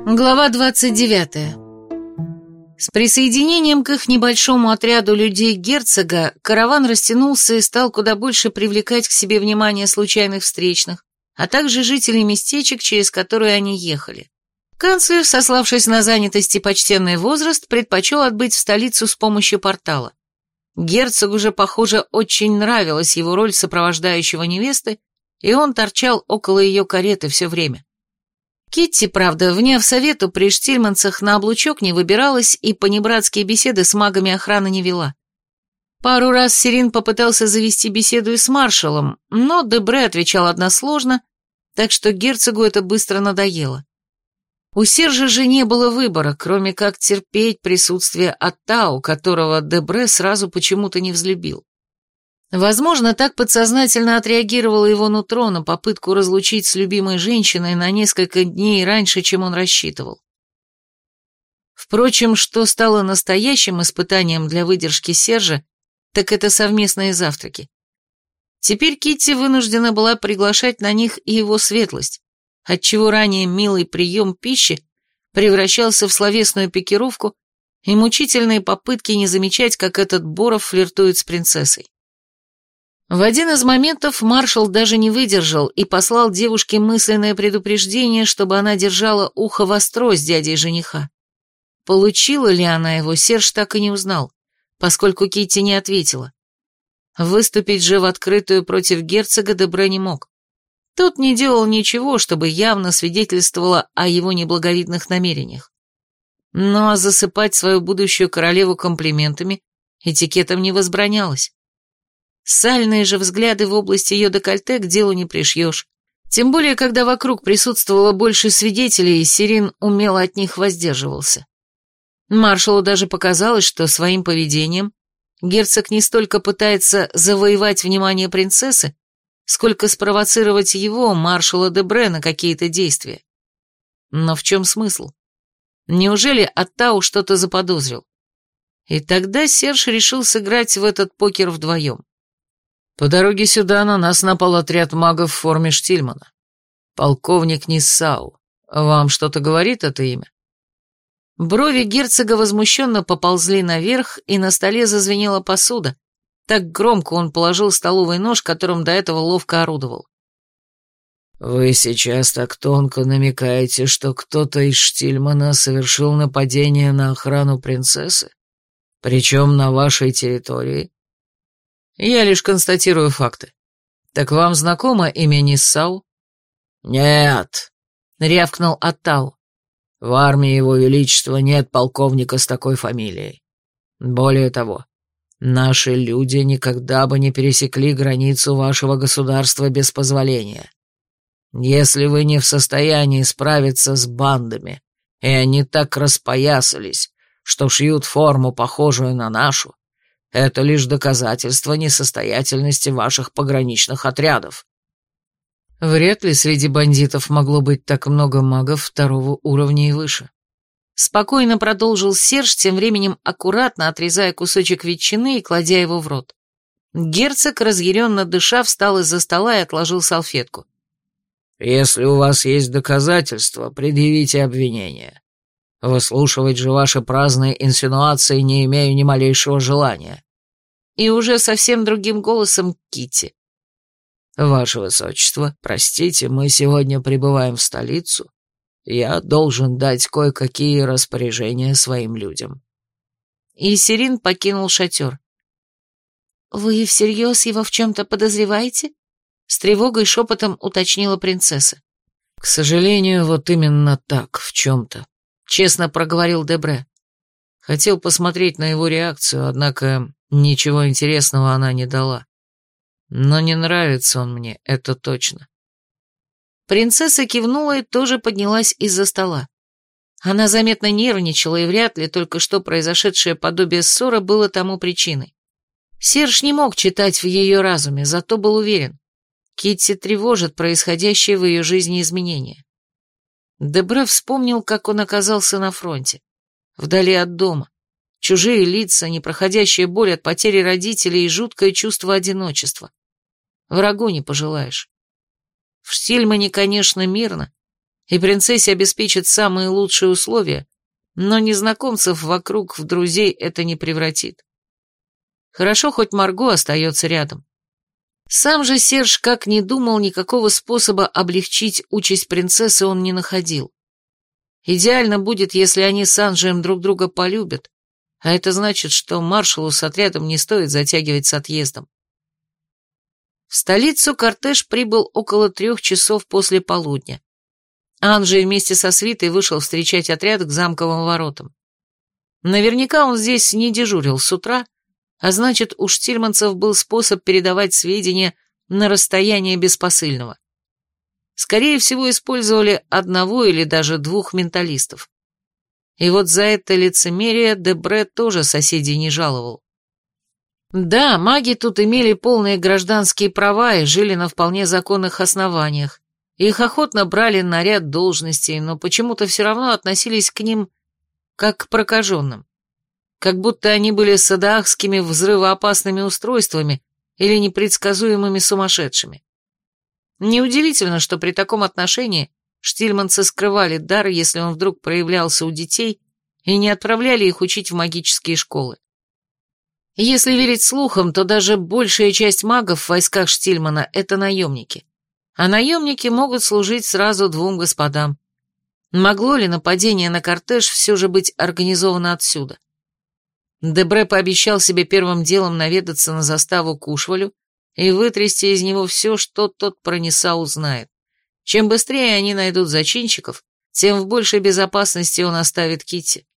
Глава 29. С присоединением к их небольшому отряду людей герцога караван растянулся и стал куда больше привлекать к себе внимание случайных встречных, а также жителей местечек, через которые они ехали. Канцлер, сославшись на занятость и почтенный возраст, предпочел отбыть в столицу с помощью портала. Герцогу же, похоже, очень нравилась его роль сопровождающего невесты, и он торчал около ее кареты все время. Китти, правда, вняв совету, при штильманцах на облучок не выбиралась и понебратские беседы с магами охраны не вела. Пару раз Сирин попытался завести беседу и с маршалом, но Дебре отвечал односложно, так что герцогу это быстро надоело. У Сержа же не было выбора, кроме как терпеть присутствие Аттау, которого Дебре сразу почему-то не взлюбил. Возможно, так подсознательно отреагировало его нутро на попытку разлучить с любимой женщиной на несколько дней раньше, чем он рассчитывал. Впрочем, что стало настоящим испытанием для выдержки Сержа, так это совместные завтраки. Теперь Китти вынуждена была приглашать на них и его светлость, отчего ранее милый прием пищи превращался в словесную пикировку и мучительные попытки не замечать, как этот Боров флиртует с принцессой. В один из моментов маршал даже не выдержал и послал девушке мысленное предупреждение, чтобы она держала ухо востро с дядей жениха. Получила ли она его, Серж так и не узнал, поскольку Китти не ответила. Выступить же в открытую против герцога Дебре не мог. Тот не делал ничего, чтобы явно свидетельствовало о его неблаговидных намерениях. Ну а засыпать свою будущую королеву комплиментами этикетом не возбранялось. Сальные же взгляды в области ее декольте к делу не пришьешь. Тем более, когда вокруг присутствовало больше свидетелей, и Сирин умело от них воздерживался. Маршалу даже показалось, что своим поведением герцог не столько пытается завоевать внимание принцессы, сколько спровоцировать его, маршала Дебре, на какие-то действия. Но в чем смысл? Неужели Аттау что-то заподозрил? И тогда Серж решил сыграть в этот покер вдвоем. По дороге сюда на нас напал отряд магов в форме Штильмана. Полковник Ниссау. Вам что-то говорит это имя? Брови герцога возмущенно поползли наверх, и на столе зазвенела посуда. Так громко он положил столовый нож, которым до этого ловко орудовал. Вы сейчас так тонко намекаете, что кто-то из Штильмана совершил нападение на охрану принцессы? Причем на вашей территории? Я лишь констатирую факты. Так вам знакомо имя Ниссау? Нет, рявкнул Аттау. В армии его величества нет полковника с такой фамилией. Более того, наши люди никогда бы не пересекли границу вашего государства без позволения. Если вы не в состоянии справиться с бандами, и они так распоясались, что шьют форму, похожую на нашу, это лишь доказательство несостоятельности ваших пограничных отрядов. Вряд ли среди бандитов могло быть так много магов второго уровня и выше. Спокойно продолжил Серж, тем временем аккуратно отрезая кусочек ветчины и кладя его в рот. Герцог, разъяренно дыша, встал из-за стола и отложил салфетку. Если у вас есть доказательства, предъявите обвинение. Выслушивать же ваши праздные инсинуации не имею ни малейшего желания. И уже совсем другим голосом Китти. Ваше Высочество, простите, мы сегодня прибываем в столицу. Я должен дать кое-какие распоряжения своим людям. И Сирин покинул шатер. Вы всерьез его в чем-то подозреваете? С тревогой шепотом уточнила принцесса. К сожалению, вот именно так, в чем-то. Честно проговорил Дебре. Хотел посмотреть на его реакцию, однако ничего интересного она не дала. Но не нравится он мне, это точно. Принцесса кивнула и тоже поднялась из-за стола. Она заметно нервничала, и вряд ли только что произошедшее подобие ссоры было тому причиной. Серж не мог читать в ее разуме, зато был уверен. Китти тревожит происходящее в ее жизни изменения. Дебре вспомнил, как он оказался на фронте, вдали от дома, чужие лица, непроходящая боль от потери родителей и жуткое чувство одиночества. Врагу не пожелаешь. В Штильмане, конечно, мирно, и принцессе обеспечит самые лучшие условия, но незнакомцев вокруг в друзей это не превратит. Хорошо, хоть Марго остается рядом. Сам же Серж, как ни думал, никакого способа облегчить участь принцессы он не находил. Идеально будет, если они с Анжеем друг друга полюбят, а это значит, что маршалу с отрядом не стоит затягивать с отъездом. В столицу кортеж прибыл около 3 часов после полудня. Анжей вместе со свитой вышел встречать отряд к замковым воротам. Наверняка он здесь не дежурил с утра, а значит, у штильманцев был способ передавать сведения на расстояние без посыльного. Скорее всего, использовали 1 или даже 2 менталистов. И вот за это лицемерие Дебре тоже соседей не жаловал. Да, маги тут имели полные гражданские права и жили на вполне законных основаниях. Их охотно брали на ряд должностей, но почему-то все равно относились к ним как к прокаженным. Как будто они были садаахскими взрывоопасными устройствами или непредсказуемыми сумасшедшими. Неудивительно, что при таком отношении штильманцы скрывали дар, если он вдруг проявлялся у детей, и не отправляли их учить в магические школы. Если верить слухам, то даже большая часть магов в войсках Штильмана — это наемники. А наемники могут служить сразу 2 господам. Могло ли нападение на кортеж все же быть организовано отсюда? Дебре пообещал себе первым делом наведаться на заставу к Ушвалю и вытрясти из него все, что тот про Неса узнает. Чем быстрее они найдут зачинщиков, тем в большей безопасности он оставит Китти.